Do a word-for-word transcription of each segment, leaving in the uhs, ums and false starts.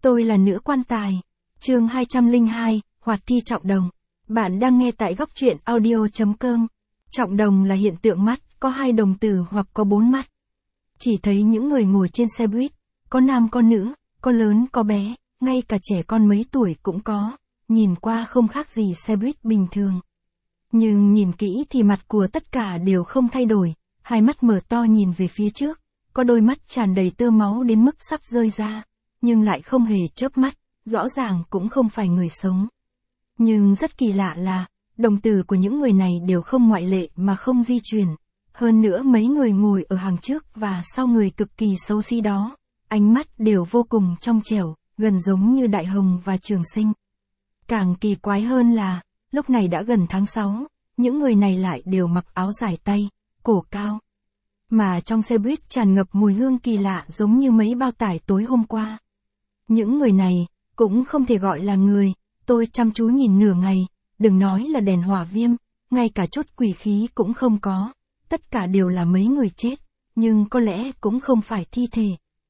Tôi là nữ quan tài. Chương hai trăm lẻ hai, Hoạt thi trọng đồng. Bạn đang nghe tại góc truyện audio chấm com. Trọng đồng là hiện tượng mắt, có hai đồng tử hoặc có bốn mắt. Chỉ thấy những người ngồi trên xe buýt, có nam có nữ, có lớn có bé, ngay cả trẻ con mấy tuổi cũng có, nhìn qua không khác gì xe buýt bình thường. Nhưng nhìn kỹ thì mặt của tất cả đều không thay đổi, hai mắt mở to nhìn về phía trước, có đôi mắt tràn đầy tơ máu đến mức sắp rơi ra, nhưng lại không hề chớp mắt, rõ ràng cũng không phải người sống. Nhưng rất kỳ lạ là, đồng tử của những người này đều không ngoại lệ mà không di chuyển. Hơn nữa mấy người ngồi ở hàng trước và sau người cực kỳ xấu xí đó, ánh mắt đều vô cùng trong trẻo, gần giống như Đại Hồng và Trường Sinh. Càng kỳ quái hơn là, lúc này đã gần tháng sáu, những người này lại đều mặc áo dài tay, cổ cao. Mà trong xe buýt tràn ngập mùi hương kỳ lạ giống như mấy bao tải tối hôm qua. Những người này, cũng không thể gọi là người, tôi chăm chú nhìn nửa ngày, đừng nói là đèn hỏa viêm, ngay cả chút quỷ khí cũng không có. Tất cả đều là mấy người chết, nhưng có lẽ cũng không phải thi thể.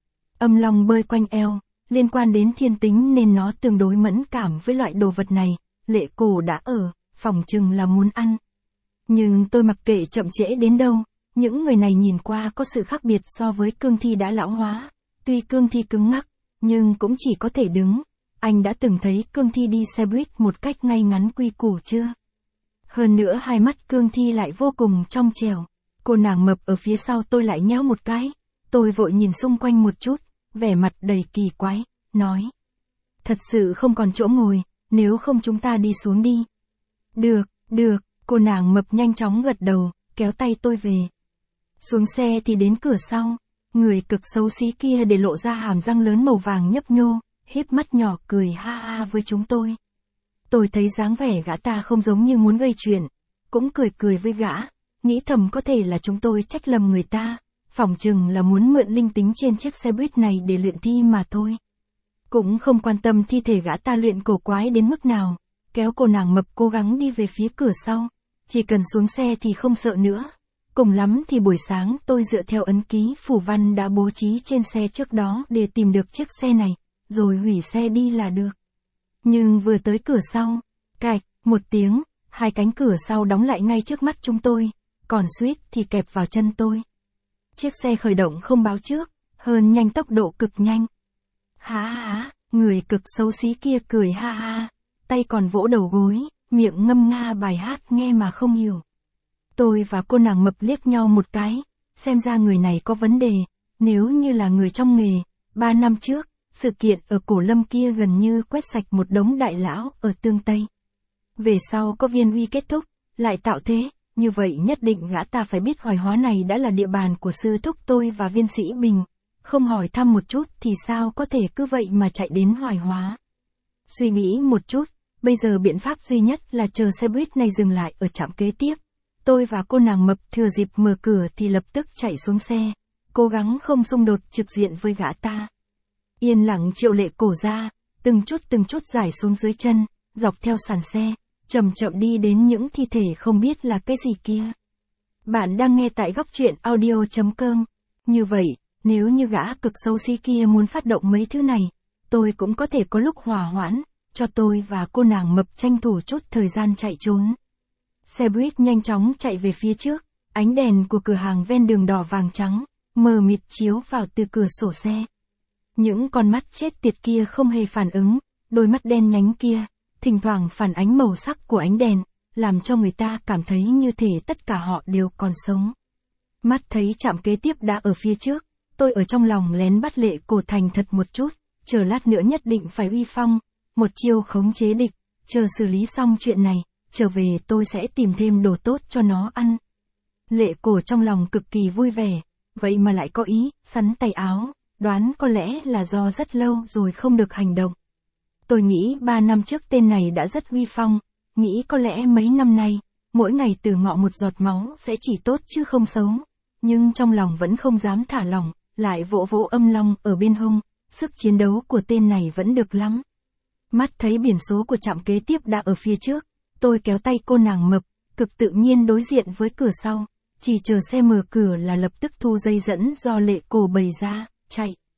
Âm long bơi quanh eo, liên quan đến thiên tính nên nó tương đối mẫn cảm với loại đồ vật này, Lệ Cổ đã ở, phỏng chừng là muốn ăn. Nhưng tôi mặc kệ chậm trễ đến đâu, những người này nhìn qua có sự khác biệt so với cương thi đã lão hóa. Tuy cương thi cứng ngắc, nhưng cũng chỉ có thể đứng. Anh đã từng thấy cương thi đi xe buýt một cách ngay ngắn quy củ chưa? Hơn nữa hai mắt cương thi lại vô cùng trong trẻo. Cô nàng mập ở phía sau tôi lại nhéo một cái. Tôi vội nhìn xung quanh một chút, vẻ mặt đầy kỳ quái, nói. Thật sự không còn chỗ ngồi, nếu không chúng ta đi xuống đi. Được, được, cô nàng mập nhanh chóng gật đầu, kéo tay tôi về. Xuống xe thì đến cửa sau, người cực xấu xí kia để lộ ra hàm răng lớn màu vàng nhấp nhô, híp mắt nhỏ cười ha ha với chúng tôi. Tôi thấy dáng vẻ gã ta không giống như muốn gây chuyện, cũng cười cười với gã. Nghĩ thầm có thể là chúng tôi trách lầm người ta, phỏng chừng là muốn mượn linh tính trên chiếc xe buýt này để luyện thi mà thôi. Cũng không quan tâm thi thể gã ta luyện cổ quái đến mức nào, kéo cô nàng mập cố gắng đi về phía cửa sau, chỉ cần xuống xe thì không sợ nữa. Cùng lắm thì buổi sáng tôi dựa theo ấn ký phù văn đã bố trí trên xe trước đó để tìm được chiếc xe này, rồi hủy xe đi là được. Nhưng vừa tới cửa sau, cạch, một tiếng, hai cánh cửa sau đóng lại ngay trước mắt chúng tôi. Còn suýt thì kẹp vào chân tôi. Chiếc xe khởi động không báo trước, hơn nhanh tốc độ cực nhanh. Há há, người cực xấu xí kia cười ha ha, tay còn vỗ đầu gối, miệng ngâm nga bài hát nghe mà không hiểu. Tôi và cô nàng mập liếc nhau một cái, xem ra người này có vấn đề, nếu như là người trong nghề, ba năm trước, sự kiện ở Cổ Lâm kia gần như quét sạch một đống đại lão ở Tương Tây. Về sau có Viên Uy kết thúc, lại tạo thế. Như vậy nhất định gã ta phải biết Hoài Hóa này đã là địa bàn của sư thúc tôi và Viên Sĩ Bình. Không hỏi thăm một chút thì sao có thể cứ vậy mà chạy đến Hoài Hóa. Suy nghĩ một chút, bây giờ biện pháp duy nhất là chờ xe buýt này dừng lại ở trạm kế tiếp. Tôi và cô nàng mập thừa dịp mở cửa thì lập tức chạy xuống xe, cố gắng không xung đột trực diện với gã ta. Yên lặng triệu Lệ Cổ ra, từng chút từng chút giải xuống dưới chân, dọc theo sàn xe. Chậm chậm đi đến những thi thể không biết là cái gì kia. Bạn đang nghe tại góc truyện audio chấm com. Như vậy, nếu như gã cực xấu xí kia muốn phát động mấy thứ này, tôi cũng có thể có lúc hòa hoãn, cho tôi và cô nàng mập tranh thủ chút thời gian chạy trốn. Xe buýt nhanh chóng chạy về phía trước, ánh đèn của cửa hàng ven đường đỏ vàng trắng, mờ mịt chiếu vào từ cửa sổ xe. Những con mắt chết tiệt kia không hề phản ứng, đôi mắt đen nhánh kia. Thỉnh thoảng phản ánh màu sắc của ánh đèn, làm cho người ta cảm thấy như thể tất cả họ đều còn sống. Mắt thấy trạm kế tiếp đã ở phía trước, tôi ở trong lòng lén bắt Lệ Cổ thành thật một chút, chờ lát nữa nhất định phải uy phong, một chiêu khống chế địch, chờ xử lý xong chuyện này, trở về tôi sẽ tìm thêm đồ tốt cho nó ăn. Lệ Cổ trong lòng cực kỳ vui vẻ, vậy mà lại có ý, sắn tay áo, đoán có lẽ là do rất lâu rồi không được hành động. Tôi nghĩ ba năm trước tên này đã rất uy phong, nghĩ có lẽ mấy năm nay, mỗi ngày từ ngọ một giọt máu sẽ chỉ tốt chứ không xấu. Nhưng trong lòng vẫn không dám thả lỏng, lại vỗ vỗ âm long ở bên hông, sức chiến đấu của tên này vẫn được lắm. Mắt thấy biển số của trạm kế tiếp đã ở phía trước, tôi kéo tay cô nàng mập, cực tự nhiên đối diện với cửa sau, chỉ chờ xe mở cửa là lập tức thu dây dẫn do Lệ Cổ bày ra, chạy.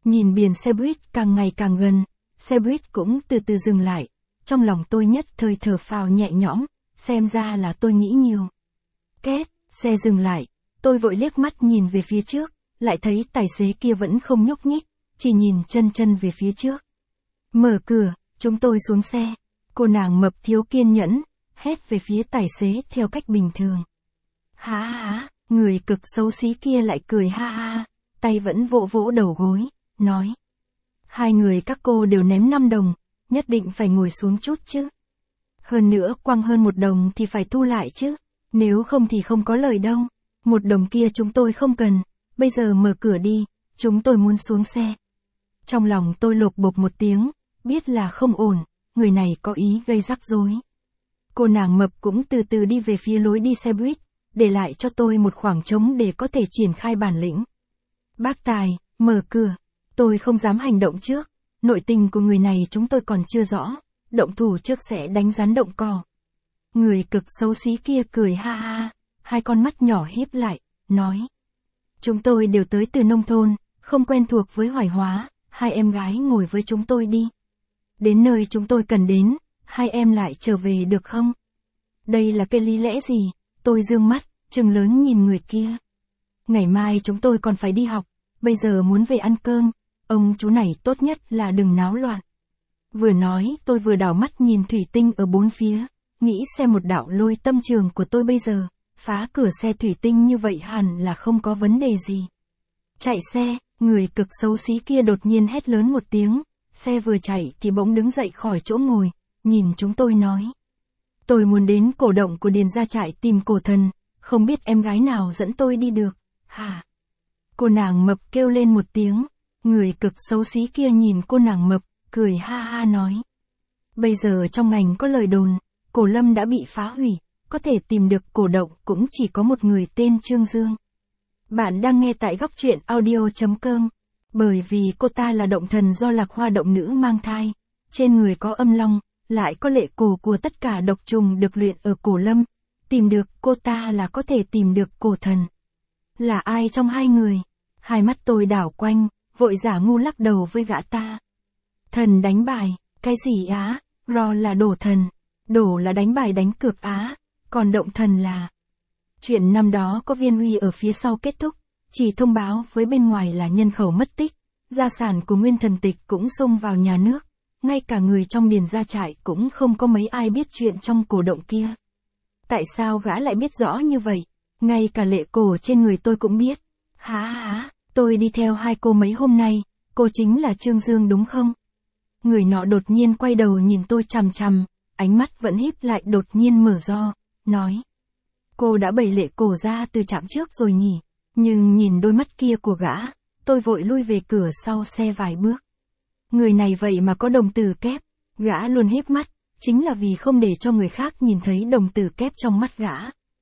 Nhìn biển xe buýt càng ngày càng gần, xe buýt cũng từ từ dừng lại. Trong lòng tôi nhất thời thở phào nhẹ nhõm, xem ra là tôi nghĩ nhiều. Két, xe dừng lại, tôi vội liếc mắt nhìn về phía trước, lại thấy tài xế kia vẫn không nhúc nhích, chỉ nhìn chân chân về phía trước. Mở cửa, chúng tôi xuống xe. Cô nàng mập thiếu kiên nhẫn, hét về phía tài xế theo cách bình thường. Há há, người cực xấu xí kia lại cười ha ha, tay vẫn vỗ vỗ đầu gối, nói. Hai người các cô đều ném năm đồng, nhất định phải ngồi xuống chút chứ. Hơn nữa quăng hơn một đồng thì phải thu lại chứ, nếu không thì không có lời đâu. Một đồng kia chúng tôi không cần, bây giờ mở cửa đi, chúng tôi muốn xuống xe. Trong lòng tôi lột bột một tiếng, biết là không ổn, người này có ý gây rắc rối. Cô nàng mập cũng từ từ đi về phía lối đi xe buýt, để lại cho tôi một khoảng trống để có thể triển khai bản lĩnh. Bác Tài, mở cửa, tôi không dám hành động trước, nội tình của người này chúng tôi còn chưa rõ, động thủ trước sẽ đánh rắn động cỏ. Người cực xấu xí kia cười ha ha, hai con mắt nhỏ híp lại, nói. Chúng tôi đều tới từ nông thôn, không quen thuộc với Hoài Hóa, hai em gái ngồi với chúng tôi đi. Đến nơi chúng tôi cần đến, hai em lại trở về được không? Đây là cái lý lẽ gì? Tôi dương mắt, trừng lớn nhìn người kia. Ngày mai chúng tôi còn phải đi học, bây giờ muốn về ăn cơm, ông chú này tốt nhất là đừng náo loạn. Vừa nói tôi vừa đảo mắt nhìn thủy tinh ở bốn phía, nghĩ xem một đạo lôi tâm trường của tôi bây giờ, phá cửa xe thủy tinh như vậy hẳn là không có vấn đề gì. Chạy xe, người cực xấu xí kia đột nhiên hét lớn một tiếng, xe vừa chạy thì bỗng đứng dậy khỏi chỗ ngồi, nhìn chúng tôi nói. Tôi muốn đến cổ động của Điền Gia Trại tìm cổ thần, không biết em gái nào dẫn tôi đi được, hả? Cô nàng mập kêu lên một tiếng, người cực xấu xí kia nhìn cô nàng mập, cười ha ha nói. Bây giờ trong ngành có lời đồn, cổ lâm đã bị phá hủy, có thể tìm được cổ động cũng chỉ có một người tên Trương Dương. Bạn đang nghe tại góc truyện audio chấm com, bởi vì cô ta là động thần do Lạc Hoa động nữ mang thai, trên người có âm long, lại có lệ cổ của tất cả độc trùng được luyện ở cổ lâm, tìm được cô ta là có thể tìm được cổ thần. Là ai trong hai người? Hai mắt tôi đảo quanh, vội giả ngu lắc đầu với gã ta. Thần đánh bài, cái gì á? Ro là đổ thần, đổ là đánh bài đánh cược á, còn động thần là... Chuyện năm đó có Viên Uy ở phía sau kết thúc, chỉ thông báo với bên ngoài là nhân khẩu mất tích, gia sản của Nguyên Thần Tịch cũng xông vào nhà nước, ngay cả người trong Điền Gia Trại cũng không có mấy ai biết chuyện trong cổ động kia. Tại sao gã lại biết rõ như vậy? Ngay cả lệ cổ trên người tôi cũng biết. Há há, tôi đi theo hai cô mấy hôm nay, cô chính là Trương Dương đúng không? Người nọ đột nhiên quay đầu nhìn tôi chằm chằm, ánh mắt vẫn híp lại đột nhiên mở to, nói. Cô đã bày lệ cổ ra từ trạm trước rồi nhỉ? Nhưng nhìn đôi mắt kia của gã, tôi vội lui về cửa sau xe vài bước. Người này vậy mà có đồng tử kép, gã luôn híp mắt, chính là vì không để cho người khác nhìn thấy đồng tử kép trong mắt gã.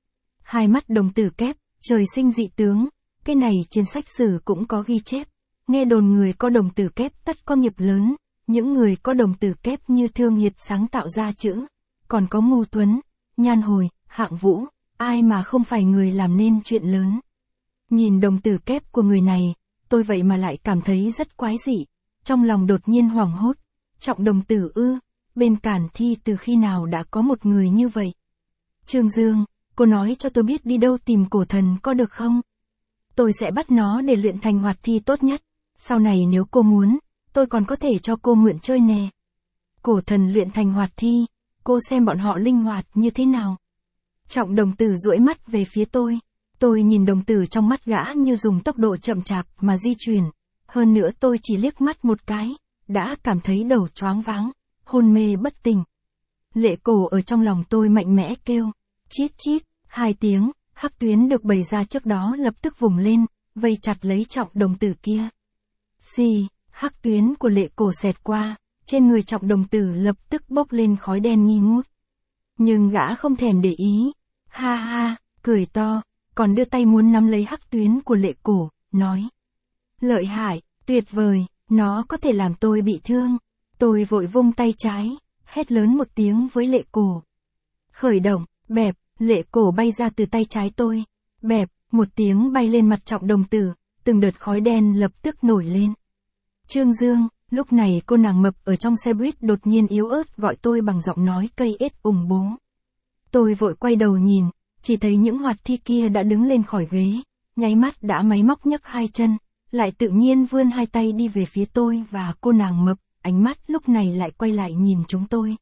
Hai mắt đồng tử kép, trời sinh dị tướng, cái này trên sách sử cũng có ghi chép. Nghe đồn người có đồng tử kép tất có nghiệp lớn, những người có đồng tử kép như Thương Hiệt sáng tạo ra chữ, còn có Ngu Tuấn, Nhan Hồi, Hạng Vũ, ai mà không phải người làm nên chuyện lớn. Nhìn đồng tử kép của người này, tôi vậy mà lại cảm thấy rất quái dị, trong lòng đột nhiên hoảng hốt, trọng đồng tử ư, bên Cản Thi từ khi nào đã có một người như vậy. Trương Dương, cô nói cho tôi biết đi đâu tìm cổ thần có được không? Tôi sẽ bắt nó để luyện thành hoạt thi tốt nhất, sau này nếu cô muốn, tôi còn có thể cho cô mượn chơi nè. Cổ thần luyện thành hoạt thi, cô xem bọn họ linh hoạt như thế nào. Trọng đồng tử duỗi mắt về phía tôi, tôi nhìn đồng tử trong mắt gã như dùng tốc độ chậm chạp mà di chuyển, hơn nữa tôi chỉ liếc mắt một cái, đã cảm thấy đầu choáng váng, hôn mê bất tỉnh. Lệ cổ ở trong lòng tôi mạnh mẽ kêu, chít chít, hai tiếng, hắc tuyến được bày ra trước đó lập tức vùng lên, vây chặt lấy trọng đồng tử kia. Xì, hắc tuyến của lệ cổ xẹt qua, trên người trọng đồng tử lập tức bốc lên khói đen nghi ngút. Nhưng gã không thèm để ý, ha ha, cười to, còn đưa tay muốn nắm lấy hắc tuyến của lệ cổ, nói. Lợi hại, tuyệt vời, nó có thể làm tôi bị thương. Tôi vội vung tay trái, hét lớn một tiếng với lệ cổ. Khởi động, bẹp, lệ cổ bay ra từ tay trái tôi. Bẹp, một tiếng bay lên mặt trọng đồng tử, từng đợt khói đen lập tức nổi lên. Trương Dương, lúc này cô nàng mập ở trong xe buýt đột nhiên yếu ớt gọi tôi bằng giọng nói cây ết ủng bố. Tôi vội quay đầu nhìn, chỉ thấy những hoạt thi kia đã đứng lên khỏi ghế, nháy mắt đã máy móc nhấc hai chân, lại tự nhiên vươn hai tay đi về phía tôi và cô nàng mập, ánh mắt lúc này lại quay lại nhìn chúng tôi.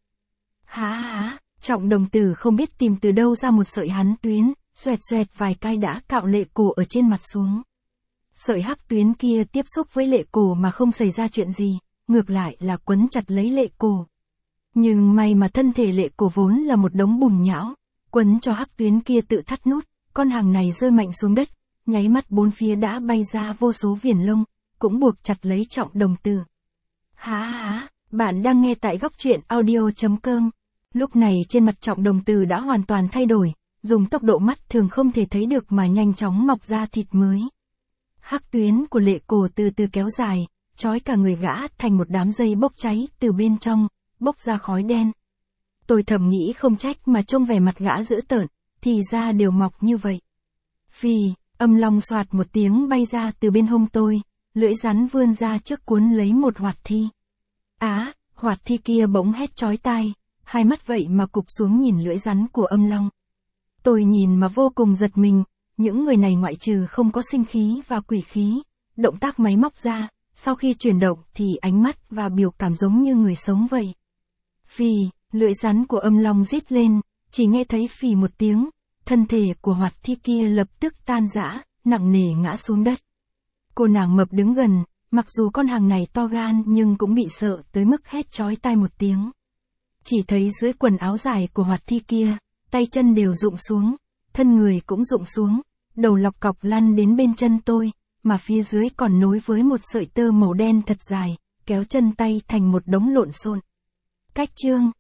Há há, Trọng Đồng Tử không biết tìm từ đâu ra một sợi hắn tuyến, xoẹt xoẹt vài cái đã cạo Lệ Cổ ở trên mặt xuống. Sợi hắc tuyến kia tiếp xúc với Lệ Cổ mà không xảy ra chuyện gì, ngược lại là quấn chặt lấy Lệ Cổ. Nhưng may mà thân thể Lệ Cổ vốn là một đống bùn nhão, quấn cho hắc tuyến kia tự thắt nút, con hàng này rơi mạnh xuống đất, nháy mắt bốn phía đã bay ra vô số viền lông, cũng buộc chặt lấy Trọng Đồng Tử. Há há, bạn đang nghe tại góc truyện audio chấm com. Lúc này trên mặt Trọng Đồng Tử đã hoàn toàn thay đổi, dùng tốc độ mắt thường không thể thấy được mà nhanh chóng mọc ra thịt mới. Hắc tuyến của Lệ Cổ từ từ kéo dài, trói cả người gã thành một đám dây bốc cháy từ bên trong, bốc ra khói đen. Tôi thầm nghĩ không trách mà trông vẻ mặt gã dữ tợn, thì ra đều mọc như vậy. Phì, âm long xoạt một tiếng bay ra từ bên hông tôi, lưỡi rắn vươn ra trước cuốn lấy một hoạt thi. Á, hoạt thi kia bỗng hét chói tai, hai mắt vậy mà cụp xuống nhìn lưỡi rắn của âm long. Tôi nhìn mà vô cùng giật mình, những người này ngoại trừ không có sinh khí và quỷ khí, động tác máy móc ra, sau khi chuyển động thì ánh mắt và biểu cảm giống như người sống vậy. Phì, lưỡi rắn của âm long rít lên, chỉ nghe thấy phì một tiếng, thân thể của hoạt thi kia lập tức tan rã, nặng nề ngã xuống đất. Cô nàng mập đứng gần, mặc dù con hàng này to gan nhưng cũng bị sợ tới mức hét chói tai một tiếng. Chỉ thấy dưới quần áo dài của hoạt thi kia, tay chân đều rụng xuống, thân người cũng rụng xuống, đầu lọc cọc lăn đến bên chân tôi, mà phía dưới còn nối với một sợi tơ màu đen thật dài, kéo chân tay thành một đống lộn xộn. Cách chương